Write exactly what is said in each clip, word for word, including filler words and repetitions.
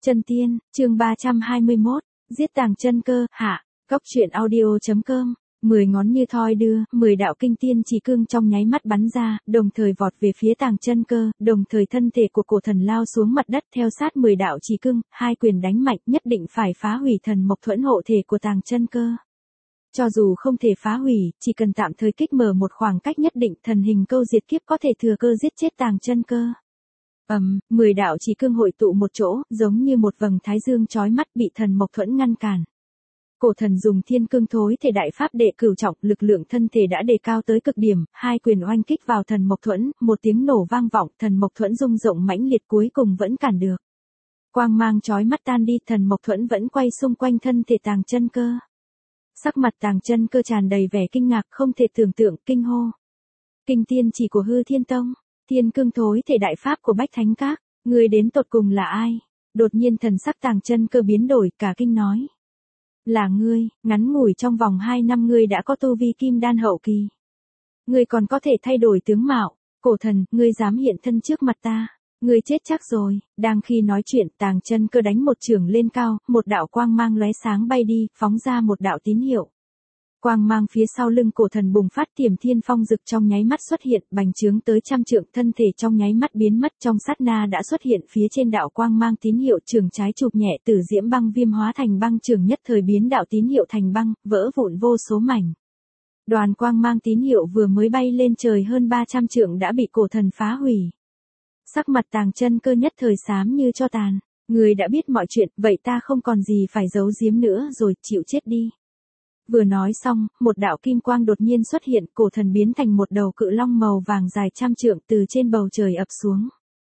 Chân tiên, chương ba trăm hai mươi mốt, giết Tàng Chân Cơ, hạ, Cóc truyện audio.com. Mười ngón như thoi đưa, mười đạo kinh tiên chỉ cương trong nháy mắt bắn ra, đồng thời vọt về phía Tàng Chân Cơ, đồng thời thân thể của cổ thần lao xuống mặt đất theo sát mười đạo chỉ cương, hai quyền đánh mạnh nhất định phải phá hủy thần mộc thuẫn hộ thể của Tàng Chân Cơ. Cho dù không thể phá hủy, chỉ cần tạm thời kích mở một khoảng cách nhất định, thần hình câu diệt kiếp có thể thừa cơ giết chết Tàng Chân Cơ. Ầm, um, mười đạo chỉ cương hội tụ một chỗ, giống như một vầng thái dương chói mắt bị thần mộc thuẫn ngăn cản. Cổ thần dùng thiên cương thối thể đại pháp đệ cửu trọng, lực lượng thân thể đã đề cao tới cực điểm, hai quyền oanh kích vào thần mộc thuẫn, một tiếng nổ vang vọng, thần mộc thuẫn rung rộng mãnh liệt cuối cùng vẫn cản được. Quang mang chói mắt tan đi, thần mộc thuẫn vẫn quay xung quanh thân thể Tàng Chân Cơ. Sắc mặt Tàng Chân Cơ tràn đầy vẻ kinh ngạc, không thể tưởng tượng, kinh hô. Kinh tiên chỉ của Hư Thiên Tông, thiên cương thối thể đại pháp của Bách Thánh Các, người đến tột cùng là ai? Đột nhiên thần sắc Tàng Chân Cơ biến đổi, cả kinh nói. Là ngươi, ngắn ngủi trong vòng hai năm ngươi đã có tu vi kim đan hậu kỳ. Ngươi còn có thể thay đổi tướng mạo, cổ thần, ngươi dám hiện thân trước mặt ta, ngươi chết chắc rồi. Đang khi nói chuyện, Tàng Chân Cơ đánh một chưởng lên cao, một đạo quang mang lóe sáng bay đi, phóng ra một đạo tín hiệu. Quang mang phía sau lưng cổ thần bùng phát, Tiềm Thiên Phong Dực trong nháy mắt xuất hiện, bành trướng tới trăm trượng, thân thể trong nháy mắt biến mất, trong sát na đã xuất hiện phía trên đạo quang mang tín hiệu, trường trái chụp nhẹ, Tử Diễm Băng Viêm hóa thành băng trường, nhất thời biến đạo tín hiệu thành băng, vỡ vụn vô số mảnh. Đoàn quang mang tín hiệu vừa mới bay lên trời hơn ba trăm trượng đã bị cổ thần phá hủy. Sắc mặt Tàng Chân Cơ nhất thời xám như tro tàn. Người đã biết mọi chuyện, vậy ta không còn gì phải giấu giếm nữa rồi, chịu chết đi. Vừa nói xong, một đạo kim quang đột nhiên xuất hiện, cổ thần biến thành một đầu cự long màu vàng dài trăm trượng từ trên bầu trời ập xuống.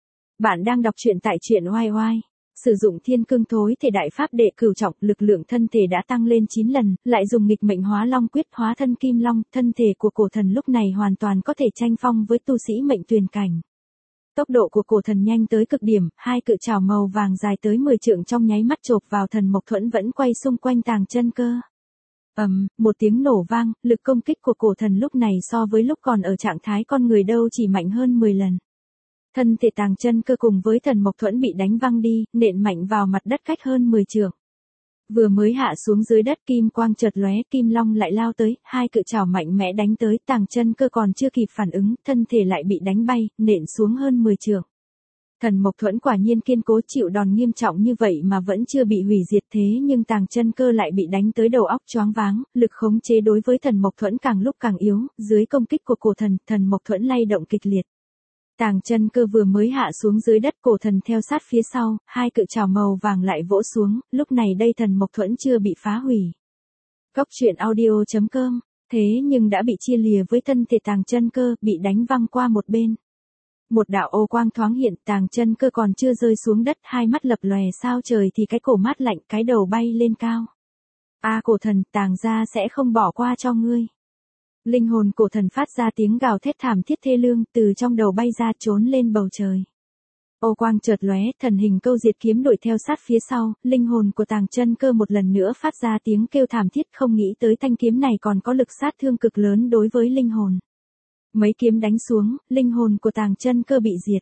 Bạn đang đọc truyện tại truyện oai oai. Sử dụng thiên cương thối thể đại pháp đệ cửu trọng, lực lượng thân thể đã tăng lên chín lần, lại dùng nghịch mệnh hóa long quyết hóa thân kim long, thân thể của cổ thần lúc này hoàn toàn có thể tranh phong với tu sĩ mệnh tuyền cảnh. Tốc độ của cổ thần nhanh tới cực điểm, hai cự trảo màu vàng dài tới mười trượng trong nháy mắt chộp vào thần mộc thuẫn vẫn quay xung quanh Tàng Chân Cơ. Ầm, um, một tiếng nổ vang, lực công kích của cổ thần lúc này so với lúc còn ở trạng thái con người đâu chỉ mạnh hơn mười lần. Thân thể Tàng Chân Cơ cùng với thần mộc thuẫn bị đánh văng đi, nện mạnh vào mặt đất cách hơn mười trượng. Vừa mới hạ xuống dưới đất, kim quang chợt lóe, kim long lại lao tới, hai cự trảo mạnh mẽ đánh tới, Tàng Chân Cơ còn chưa kịp phản ứng, thân thể lại bị đánh bay, nện xuống hơn mười trượng. Thần mộc thuẫn quả nhiên kiên cố, chịu đòn nghiêm trọng như vậy mà vẫn chưa bị hủy diệt, thế nhưng Tàng Chân Cơ lại bị đánh tới đầu óc choáng váng, lực khống chế đối với thần mộc thuẫn càng lúc càng yếu, dưới công kích của cổ thần, thần mộc thuẫn lay động kịch liệt. Tàng Chân Cơ vừa mới hạ xuống dưới đất, cổ thần theo sát phía sau, hai cự trảo màu vàng lại vỗ xuống, lúc này đây thần mộc thuẫn chưa bị phá hủy. Cóc truyện audio.com, thế nhưng đã bị chia lìa với thân thể Tàng Chân Cơ, bị đánh văng qua một bên. Một đạo ô quang thoáng hiện, Tàng Chân Cơ còn chưa rơi xuống đất, hai mắt lập lòe sao trời thì cái cổ mát lạnh, cái đầu bay lên cao. A à, cổ thần, Tàng gia sẽ không bỏ qua cho ngươi. Linh hồn cổ thần phát ra tiếng gào thét thảm thiết thê lương, từ trong đầu bay ra trốn lên bầu trời. Ô quang chợt lóe, thần hình câu diệt kiếm đuổi theo sát phía sau, linh hồn của Tàng Chân Cơ một lần nữa phát ra tiếng kêu thảm thiết, không nghĩ tới thanh kiếm này còn có lực sát thương cực lớn đối với linh hồn. Mấy kiếm đánh xuống, linh hồn của Tàng Chân Cơ bị diệt.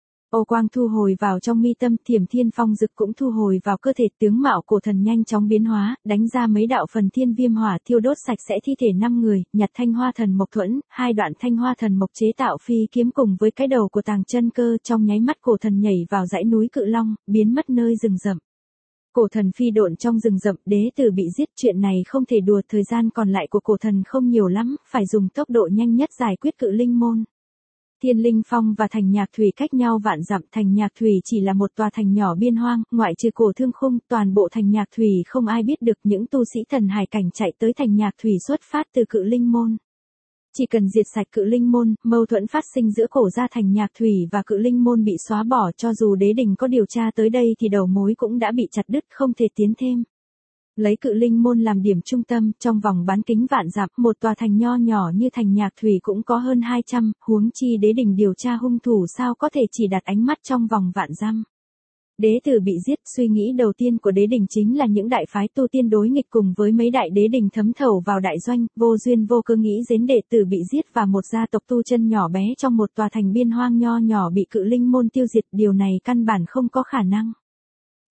Ô quang thu hồi vào trong mi tâm, Tiềm Thiên Phong Dực cũng thu hồi vào cơ thể, tướng mạo cổ thần nhanh chóng biến hóa, đánh ra mấy đạo phần thiên viêm hỏa thiêu đốt sạch sẽ thi thể năm người, nhặt thanh hoa thần mộc thuẫn, hai đoạn thanh hoa thần mộc chế tạo phi kiếm cùng với cái đầu của Tàng Chân Cơ, trong nháy mắt cổ thần nhảy vào dãy núi Cự Long, biến mất nơi rừng rậm. Cổ thần phi độn trong rừng rậm, đế tử bị giết, chuyện này không thể đùa, thời gian còn lại của cổ thần không nhiều lắm, phải dùng tốc độ nhanh nhất giải quyết Cự Linh môn. Thiên Linh Phong và thành Nhạc Thủy cách nhau vạn dặm, thành Nhạc Thủy chỉ là một tòa thành nhỏ biên hoang, ngoại trừ Cổ Thương Khung, toàn bộ thành Nhạc Thủy không ai biết được, những tu sĩ thần hải cảnh chạy tới thành Nhạc Thủy xuất phát từ Cự Linh môn. Chỉ cần diệt sạch Cự Linh môn, mâu thuẫn phát sinh giữa cổ gia thành Nhạc Thủy và Cự Linh môn bị xóa bỏ, cho dù đế đình có điều tra tới đây thì đầu mối cũng đã bị chặt đứt, không thể tiến thêm. Lấy Cự Linh môn làm điểm trung tâm, trong vòng bán kính vạn dặm, một tòa thành nho nhỏ như thành Nhạc Thủy cũng có hơn hai trăm, huống chi đế đình điều tra hung thủ sao có thể chỉ đặt ánh mắt trong vòng vạn dặm. Đế tử bị giết, suy nghĩ đầu tiên của đế đình chính là những đại phái tu tiên đối nghịch cùng với mấy đại đế đình thấm thầu vào đại doanh, vô duyên vô cớ nghĩ đến đệ tử bị giết và một gia tộc tu chân nhỏ bé trong một tòa thành biên hoang nho nhỏ bị Cự Linh môn tiêu diệt, điều này căn bản không có khả năng.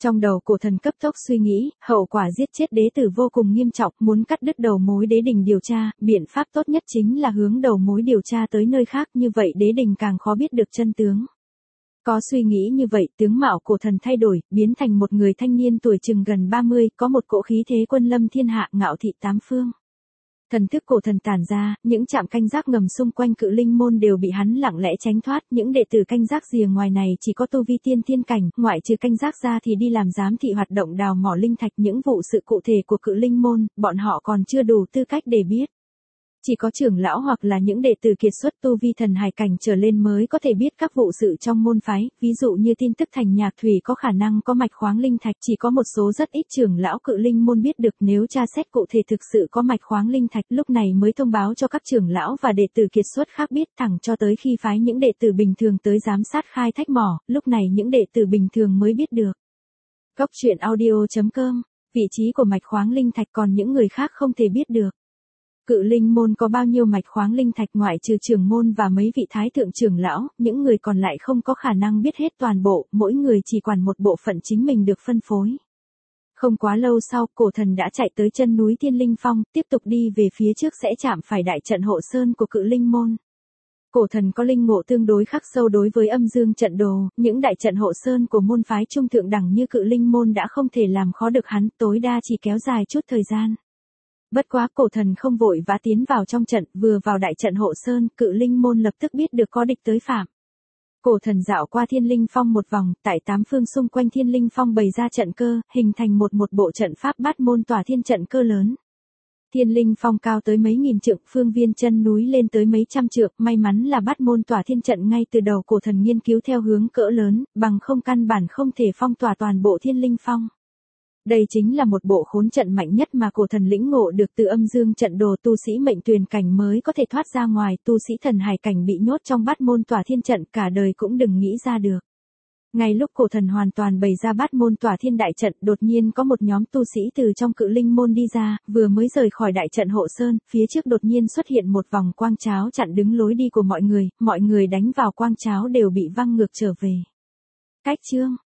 Trong đầu cổ thần cấp tốc suy nghĩ, hậu quả giết chết đế tử vô cùng nghiêm trọng, muốn cắt đứt đầu mối đế đình điều tra, biện pháp tốt nhất chính là hướng đầu mối điều tra tới nơi khác, như vậy đế đình càng khó biết được chân tướng. Có suy nghĩ như vậy, tướng mạo cổ thần thay đổi, biến thành một người thanh niên tuổi chừng gần ba mươi, có một cỗ khí thế quân lâm thiên hạ, ngạo thị tám phương. Thần thức cổ thần tản ra, những trạm canh gác ngầm xung quanh Cự Linh môn đều bị hắn lặng lẽ tránh thoát, những đệ tử canh gác rìa ngoài này chỉ có tu vi tiên thiên cảnh, ngoại trừ canh gác ra thì đi làm giám thị hoạt động đào mỏ linh thạch, những vụ sự cụ thể của Cự Linh môn, bọn họ còn chưa đủ tư cách để biết. Chỉ có trưởng lão hoặc là những đệ tử kiệt xuất tu vi thần hải cảnh trở lên mới có thể biết các vụ sự trong môn phái, ví dụ như tin tức thành Nhạc Thủy có khả năng có mạch khoáng linh thạch, chỉ có một số rất ít trưởng lão Cự Linh môn biết được, nếu tra xét cụ thể thực sự có mạch khoáng linh thạch, lúc này mới thông báo cho các trưởng lão và đệ tử kiệt xuất khác biết, thẳng cho tới khi phái những đệ tử bình thường tới giám sát khai thác mỏ, lúc này những đệ tử bình thường mới biết được. Cốc truyện audio chấm com, vị trí của mạch khoáng linh thạch còn những người khác không thể biết được. Cự Linh môn có bao nhiêu mạch khoáng linh thạch, ngoại trừ trưởng môn và mấy vị thái thượng trưởng lão, những người còn lại không có khả năng biết hết toàn bộ, mỗi người chỉ quản một bộ phận chính mình được phân phối. Không quá lâu sau, cổ thần đã chạy tới chân núi Thiên Linh Phong, tiếp tục đi về phía trước sẽ chạm phải đại trận hộ sơn của Cự Linh môn. Cổ thần có linh ngộ tương đối khắc sâu đối với âm dương trận đồ, những đại trận hộ sơn của môn phái trung thượng đẳng như Cự Linh môn đã không thể làm khó được hắn, tối đa chỉ kéo dài chút thời gian. Bất quá cổ thần không vội vã tiến vào trong trận, vừa vào đại trận hộ sơn, Cự Linh môn lập tức biết được có địch tới phạm. Cổ thần dạo qua Thiên Linh Phong một vòng, tại tám phương xung quanh Thiên Linh Phong bày ra trận cơ, hình thành một một bộ trận pháp bát môn tỏa thiên trận cơ lớn. Thiên Linh Phong cao tới mấy nghìn trượng, phương viên chân núi lên tới mấy trăm trượng, may mắn là bát môn tỏa thiên trận ngay từ đầu cổ thần nghiên cứu theo hướng cỡ lớn, bằng không căn bản không thể phong tỏa toàn bộ Thiên Linh Phong. Đây chính là một bộ khốn trận mạnh nhất mà cổ thần lĩnh ngộ được từ âm dương trận đồ, tu sĩ mệnh tuyền cảnh mới có thể thoát ra ngoài, tu sĩ thần hải cảnh bị nhốt trong bát môn tỏa thiên trận cả đời cũng đừng nghĩ ra được. Ngay lúc cổ thần hoàn toàn bày ra bát môn tỏa thiên đại trận, đột nhiên có một nhóm tu sĩ từ trong Cự Linh môn đi ra, vừa mới rời khỏi đại trận hộ sơn, phía trước đột nhiên xuất hiện một vòng quang cháo chặn đứng lối đi của mọi người, mọi người đánh vào quang cháo đều bị văng ngược trở về. Cách chương